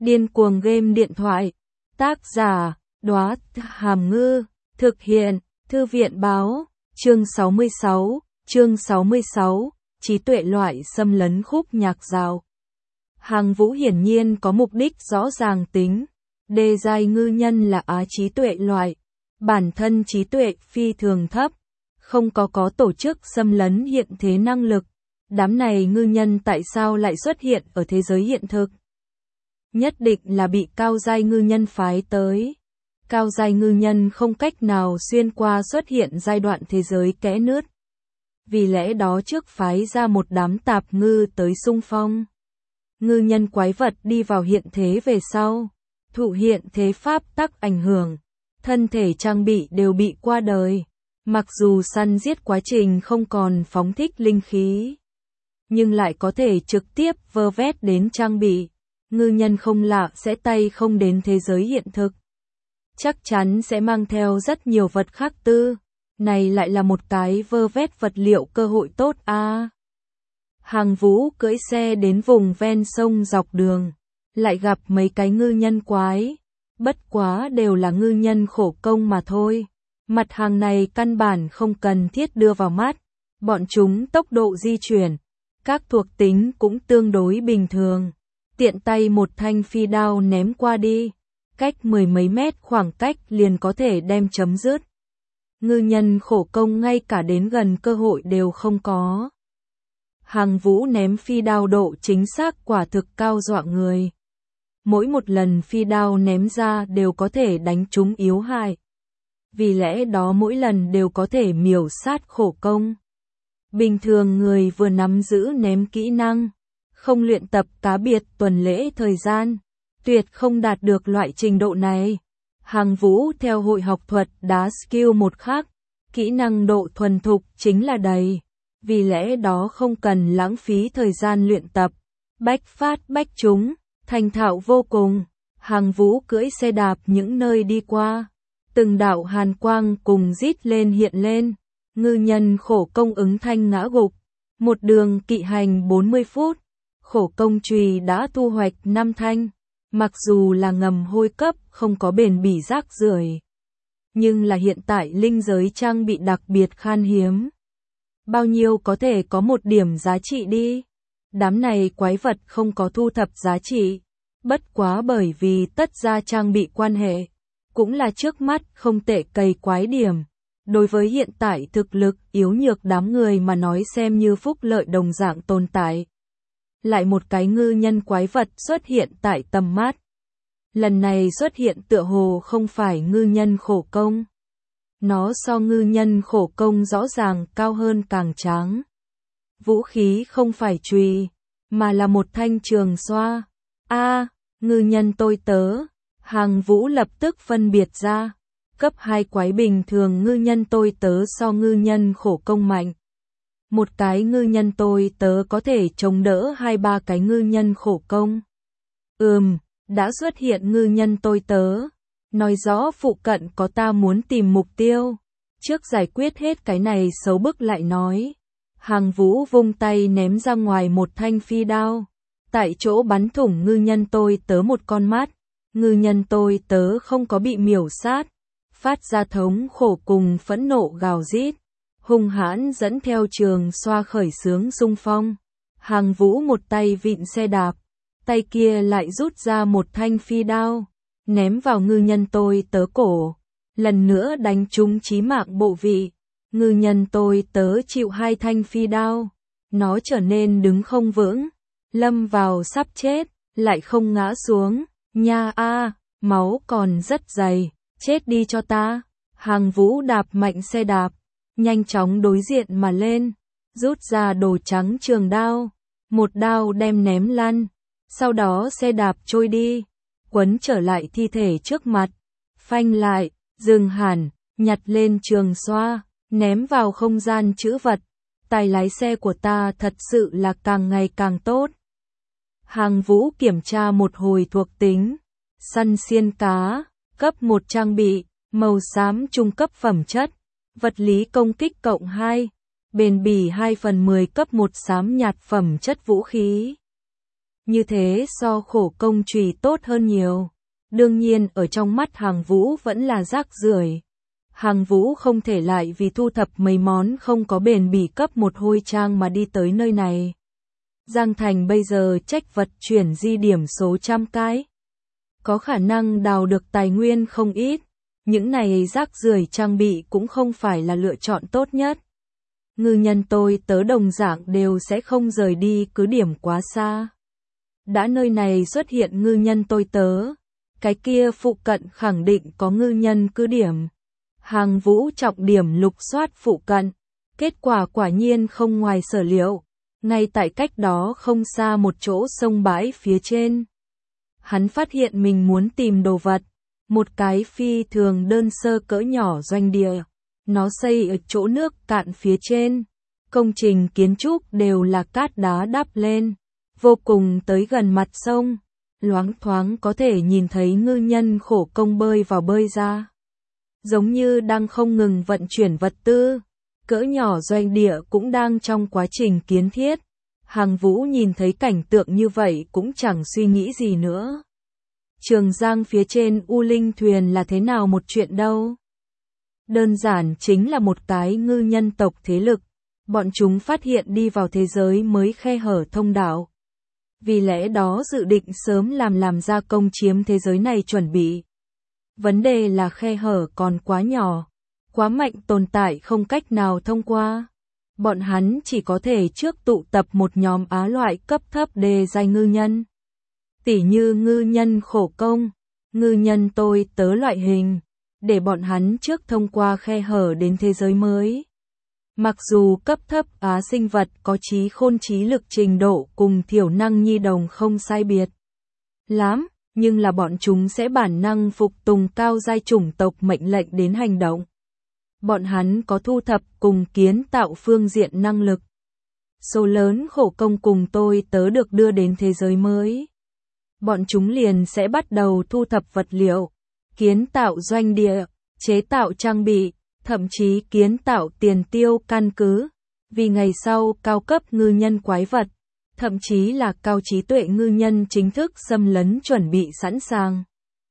Điên cuồng game điện thoại. Tác giả, Đóa Hàm Ngư. Thực hiện, Thư viện báo. Chương 66, trí tuệ loại xâm lấn khúc nhạc dạo. Hàng Vũ hiển nhiên có mục đích rõ ràng tính. Đề giai ngư nhân là trí tuệ loại. Bản thân trí tuệ phi thường thấp. Không có tổ chức xâm lấn hiện thế năng lực. Đám này ngư nhân tại sao lại xuất hiện ở thế giới hiện thực? Nhất định là bị cao giai ngư nhân phái tới. Cao giai ngư nhân không cách nào xuyên qua xuất hiện giai đoạn thế giới kẽ nứt. Vì lẽ đó trước phái ra một đám tạp ngư tới xung phong. Ngư nhân quái vật đi vào hiện thế về sau. Thụ hiện thế pháp tắc ảnh hưởng. Thân thể trang bị đều bị qua đời. Mặc dù săn giết quá trình không còn phóng thích linh khí. Nhưng lại có thể trực tiếp vơ vét đến trang bị. Ngư nhân không lạ sẽ tay không đến thế giới hiện thực. Chắc chắn sẽ mang theo rất nhiều vật khác tư. Này lại là một cái vơ vét vật liệu cơ hội tốt a. Hàng Vũ cưỡi xe đến vùng ven sông dọc đường. Lại gặp mấy cái ngư nhân quái. Bất quá đều là ngư nhân khổ công mà thôi. Mặt hàng này căn bản không cần thiết đưa vào mắt. Bọn chúng tốc độ di chuyển. Các thuộc tính cũng tương đối bình thường. Tiện tay một thanh phi đao ném qua đi. Cách mười mấy mét khoảng cách liền có thể đem chấm dứt. Ngư nhân khổ công ngay cả đến gần cơ hội đều không có. Hàng Vũ ném phi đao độ chính xác quả thực cao dọa người. Mỗi một lần phi đao ném ra đều có thể đánh trúng yếu hại. Vì lẽ đó mỗi lần đều có thể miểu sát khổ công. Bình thường người vừa nắm giữ ném kỹ năng, không luyện tập cá biệt tuần lễ thời gian, tuyệt không đạt được loại trình độ này. Hàng Vũ theo hội học thuật đá skill một khác, kỹ năng độ thuần thục chính là đầy. Vì lẽ đó không cần lãng phí thời gian luyện tập. Bách phát bách trúng, thành thạo vô cùng. Hàng Vũ cưỡi xe đạp những nơi đi qua. Từng đạo hàn quang cùng rít lên hiện lên. Ngư nhân khổ công ứng thanh ngã gục. Một đường kỵ hành 40 phút. Khổ công chùy đã thu hoạch 5 thanh. Mặc dù là ngầm hôi cấp không có bền bỉ rác rưởi, nhưng là hiện tại linh giới trang bị đặc biệt khan hiếm. Bao nhiêu có thể có một điểm giá trị đi. Đám này quái vật không có thu thập giá trị. Bất quá bởi vì tất ra trang bị quan hệ. Cũng là trước mắt không tệ cày quái điểm. Đối với hiện tại thực lực yếu nhược đám người mà nói xem như phúc lợi đồng dạng tồn tại. Lại một cái ngư nhân quái vật xuất hiện tại tầm mắt. Lần này xuất hiện tựa hồ không phải ngư nhân khổ công. Nó so ngư nhân khổ công rõ ràng cao hơn càng tráng. Vũ khí không phải chùy, mà là một thanh trường xoa. Ngư nhân tôi tớ. Hàng Vũ lập tức phân biệt ra. Cấp 2 quái bình thường ngư nhân tôi tớ so ngư nhân khổ công mạnh. Một cái ngư nhân tôi tớ có thể chống đỡ 2-3 cái ngư nhân khổ công. Đã xuất hiện ngư nhân tôi tớ. Nói rõ phụ cận có ta muốn tìm mục tiêu. Trước giải quyết hết cái này xấu bức lại nói. Hàng Vũ vung tay ném ra ngoài một thanh phi đao. Tại chỗ bắn thủng ngư nhân tôi tớ một con mắt. Ngư nhân tôi tớ không có bị miểu sát. Phát ra thống khổ cùng phẫn nộ gào rít. Hung hãn dẫn theo trường xoa khởi xướng xung phong. Hàng Vũ một tay vịn xe đạp. Tay kia lại rút ra một thanh phi đao. Ném vào ngư nhân tôi tớ cổ. Lần nữa đánh trúng chí mạng bộ vị. Ngư nhân tôi tớ chịu 2 thanh phi đao. Nó trở nên đứng không vững. Lâm vào sắp chết. Lại không ngã xuống. Nha máu còn rất dày. Chết đi cho ta. Hàng Vũ đạp mạnh xe đạp. Nhanh chóng đối diện mà lên. Rút ra đồ trắng trường đao. Một đao đem ném lăn. Sau đó xe đạp trôi đi. Quấn trở lại thi thể trước mặt. Phanh lại. Dừng hẳn. Nhặt lên trường xoa. Ném vào không gian trữ vật. Tài lái xe của ta thật sự là càng ngày càng tốt. Hàng Vũ kiểm tra một hồi thuộc tính. Săn xiên cá. Cấp 1 trang bị. Màu xám trung cấp phẩm chất. Vật lý công kích cộng 2. Bền bỉ 2/10 cấp 1 xám nhạt phẩm chất vũ khí. Như thế so khổ công chùy tốt hơn nhiều. Đương nhiên ở trong mắt Hàng Vũ vẫn là rác rưởi. Hàng Vũ không thể lại vì thu thập mấy món không có bền bỉ cấp một hôi trang mà đi tới nơi này. Giang Thành bây giờ trách vật chuyển di điểm số trăm cái. Có khả năng đào được tài nguyên không ít. Những này rác rưởi trang bị cũng không phải là lựa chọn tốt nhất. Ngư nhân tôi tớ đồng dạng đều sẽ không rời đi cứ điểm quá xa. Đã nơi này xuất hiện ngư nhân tôi tớ, cái kia phụ cận khẳng định có ngư nhân cứ điểm. Hàng Vũ trọng điểm lục soát phụ cận, kết quả quả nhiên không ngoài sở liệu, ngay tại cách đó không xa một chỗ sông bãi phía trên. Hắn phát hiện mình muốn tìm đồ vật, một cái phi thường đơn sơ cỡ nhỏ doanh địa, nó xây ở chỗ nước cạn phía trên, công trình kiến trúc đều là cát đá đắp lên, vô cùng tới gần mặt sông, loáng thoáng có thể nhìn thấy ngư nhân khổ công bơi vào bơi ra. Giống như đang không ngừng vận chuyển vật tư, cỡ nhỏ doanh địa cũng đang trong quá trình kiến thiết. Hàng Vũ nhìn thấy cảnh tượng như vậy cũng chẳng suy nghĩ gì nữa. Trường Giang phía trên U Linh thuyền là thế nào một chuyện đâu? Đơn giản chính là một cái ngư nhân tộc thế lực, bọn chúng phát hiện đi vào thế giới mới khe hở thông đạo. Vì lẽ đó dự định sớm làm ra công chiếm thế giới này chuẩn bị. Vấn đề là khe hở còn quá nhỏ, quá mạnh tồn tại không cách nào thông qua. Bọn hắn chỉ có thể trước tụ tập một nhóm á loại cấp thấp đề giai ngư nhân. Tỉ như ngư nhân khổ công, ngư nhân tôi tớ loại hình, để bọn hắn trước thông qua khe hở đến thế giới mới. Mặc dù cấp thấp á sinh vật có trí khôn trí lực trình độ cùng thiểu năng nhi đồng không sai biệt lắm, nhưng là bọn chúng sẽ bản năng phục tùng cao giai chủng tộc mệnh lệnh đến hành động. Bọn hắn có thu thập cùng kiến tạo phương diện năng lực. Số lớn khổ công cùng tôi tớ được đưa đến thế giới mới. Bọn chúng liền sẽ bắt đầu thu thập vật liệu, kiến tạo doanh địa, chế tạo trang bị, thậm chí kiến tạo tiền tiêu căn cứ, vì ngày sau cao cấp ngư nhân quái vật, thậm chí là cao trí tuệ ngư nhân chính thức xâm lấn chuẩn bị sẵn sàng.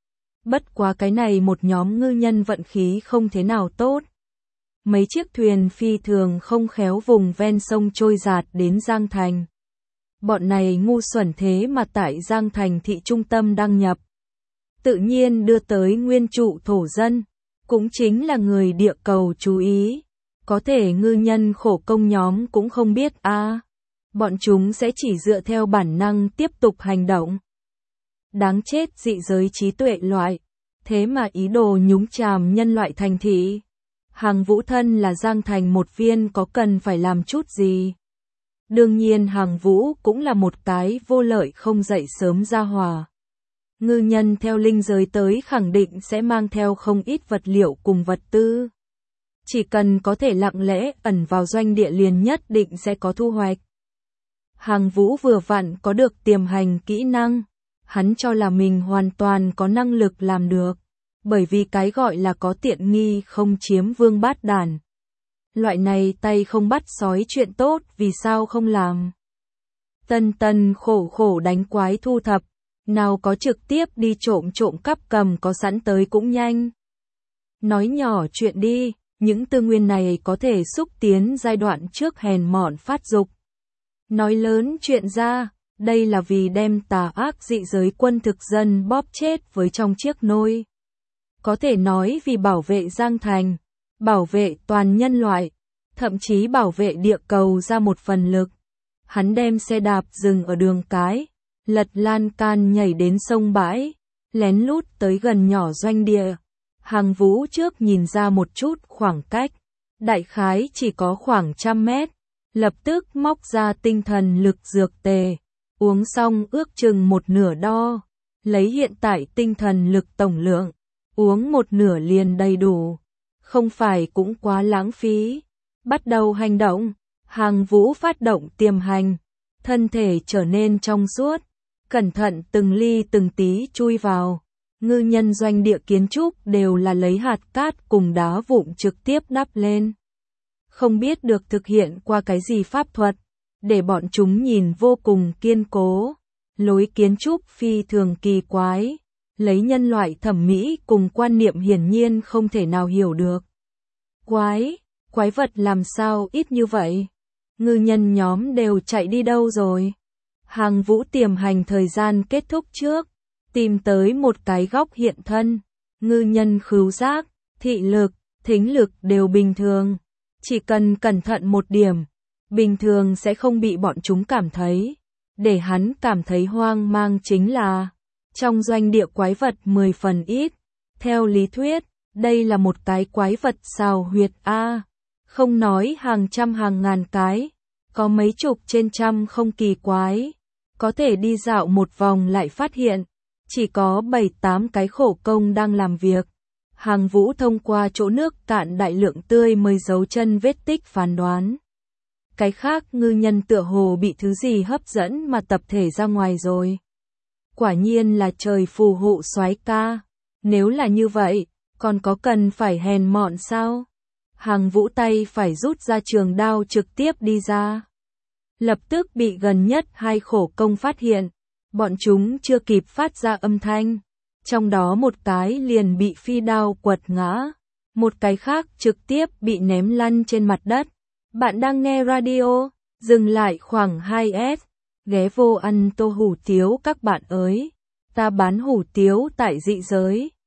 Bất quá cái này một nhóm ngư nhân vận khí không thế nào tốt. Mấy chiếc thuyền phi thường không khéo vùng ven sông trôi dạt đến Giang Thành. Bọn này ngu xuẩn thế mà tại Giang Thành thị trung tâm đăng nhập. Tự nhiên đưa tới nguyên trụ thổ dân, cũng chính là người địa cầu chú ý. Có thể ngư nhân khổ công nhóm cũng không biết bọn chúng sẽ chỉ dựa theo bản năng tiếp tục hành động. Đáng chết dị giới trí tuệ loại, thế mà ý đồ nhúng chàm nhân loại thành thị. Hàng Vũ thân là Giang Thành một viên có cần phải làm chút gì. Đương nhiên Hàng Vũ cũng là một cái vô lợi không dậy sớm ra hòa. Ngư nhân theo linh giới tới khẳng định sẽ mang theo không ít vật liệu cùng vật tư. Chỉ cần có thể lặng lẽ ẩn vào doanh địa liền nhất định sẽ có thu hoạch. Hàng Vũ vừa vặn có được tiềm hành kỹ năng. Hắn cho là mình hoàn toàn có năng lực làm được. Bởi vì cái gọi là có tiện nghi không chiếm vương bát đàn. Loại này tay không bắt sói chuyện tốt vì sao không làm. Tân khổ đánh quái thu thập. Nào có trực tiếp đi trộm cắp cầm có sẵn tới cũng nhanh. Nói nhỏ chuyện đi, những tư nguyên này có thể xúc tiến giai đoạn trước hèn mọn phát dục. Nói lớn chuyện ra, đây là vì đem tà ác dị giới quân thực dân bóp chết với trong chiếc nôi. Có thể nói vì bảo vệ Giang Thành, bảo vệ toàn nhân loại, thậm chí bảo vệ địa cầu ra một phần lực. Hắn đem xe đạp dừng ở đường cái, lật lan can nhảy đến sông bãi, lén lút tới gần nhỏ doanh địa. Hàng Vũ trước nhìn ra một chút khoảng cách, đại khái chỉ có khoảng 100 mét, lập tức móc ra tinh thần lực dược tề, uống xong ước chừng một nửa đo, lấy hiện tại tinh thần lực tổng lượng, uống một nửa liền đầy đủ, không phải cũng quá lãng phí. Bắt đầu hành động, Hàng Vũ phát động tiềm hành, thân thể trở nên trong suốt, cẩn thận từng ly từng tí chui vào. Ngư nhân doanh địa kiến trúc đều là lấy hạt cát cùng đá vụn trực tiếp đắp lên. Không biết được thực hiện qua cái gì pháp thuật, để bọn chúng nhìn vô cùng kiên cố. lối kiến trúc phi thường kỳ quái, lấy nhân loại thẩm mỹ cùng quan niệm hiển nhiên không thể nào hiểu được. Quái vật làm sao ít như vậy? Ngư nhân nhóm đều chạy đi đâu rồi? Hàng Vũ tiềm hành thời gian kết thúc trước, tìm tới một cái góc hiện thân. Ngư nhân khứu giác, thị lực, thính lực đều bình thường. Chỉ cần cẩn thận một điểm, bình thường sẽ không bị bọn chúng cảm thấy. Để hắn cảm thấy hoang mang chính là, trong doanh địa quái vật 10 phần ít. Theo lý thuyết, đây là một cái quái vật xào huyệt A. Không nói hàng trăm hàng ngàn cái, có mấy chục trên trăm không kỳ quái. Có thể đi dạo một vòng lại phát hiện, chỉ có 7-8 cái khổ công đang làm việc. Hàng Vũ thông qua chỗ nước cạn đại lượng tươi mới dấu chân vết tích phán đoán. Cái khác ngư nhân tựa hồ bị thứ gì hấp dẫn mà tập thể ra ngoài rồi. Quả nhiên là trời phù hộ soái ca. Nếu là như vậy, còn có cần phải hèn mọn sao? Hàng Vũ tay phải rút ra trường đao trực tiếp đi ra. Lập tức bị gần nhất hai khổ công phát hiện. Bọn chúng chưa kịp phát ra âm thanh. Trong đó một cái liền bị phi đao quật ngã. Một cái khác trực tiếp bị ném lăn trên mặt đất. Bạn đang nghe radio, dừng lại khoảng 2S. Ghé vô ăn tô hủ tiếu các bạn ơi. Ta bán hủ tiếu tại dị giới.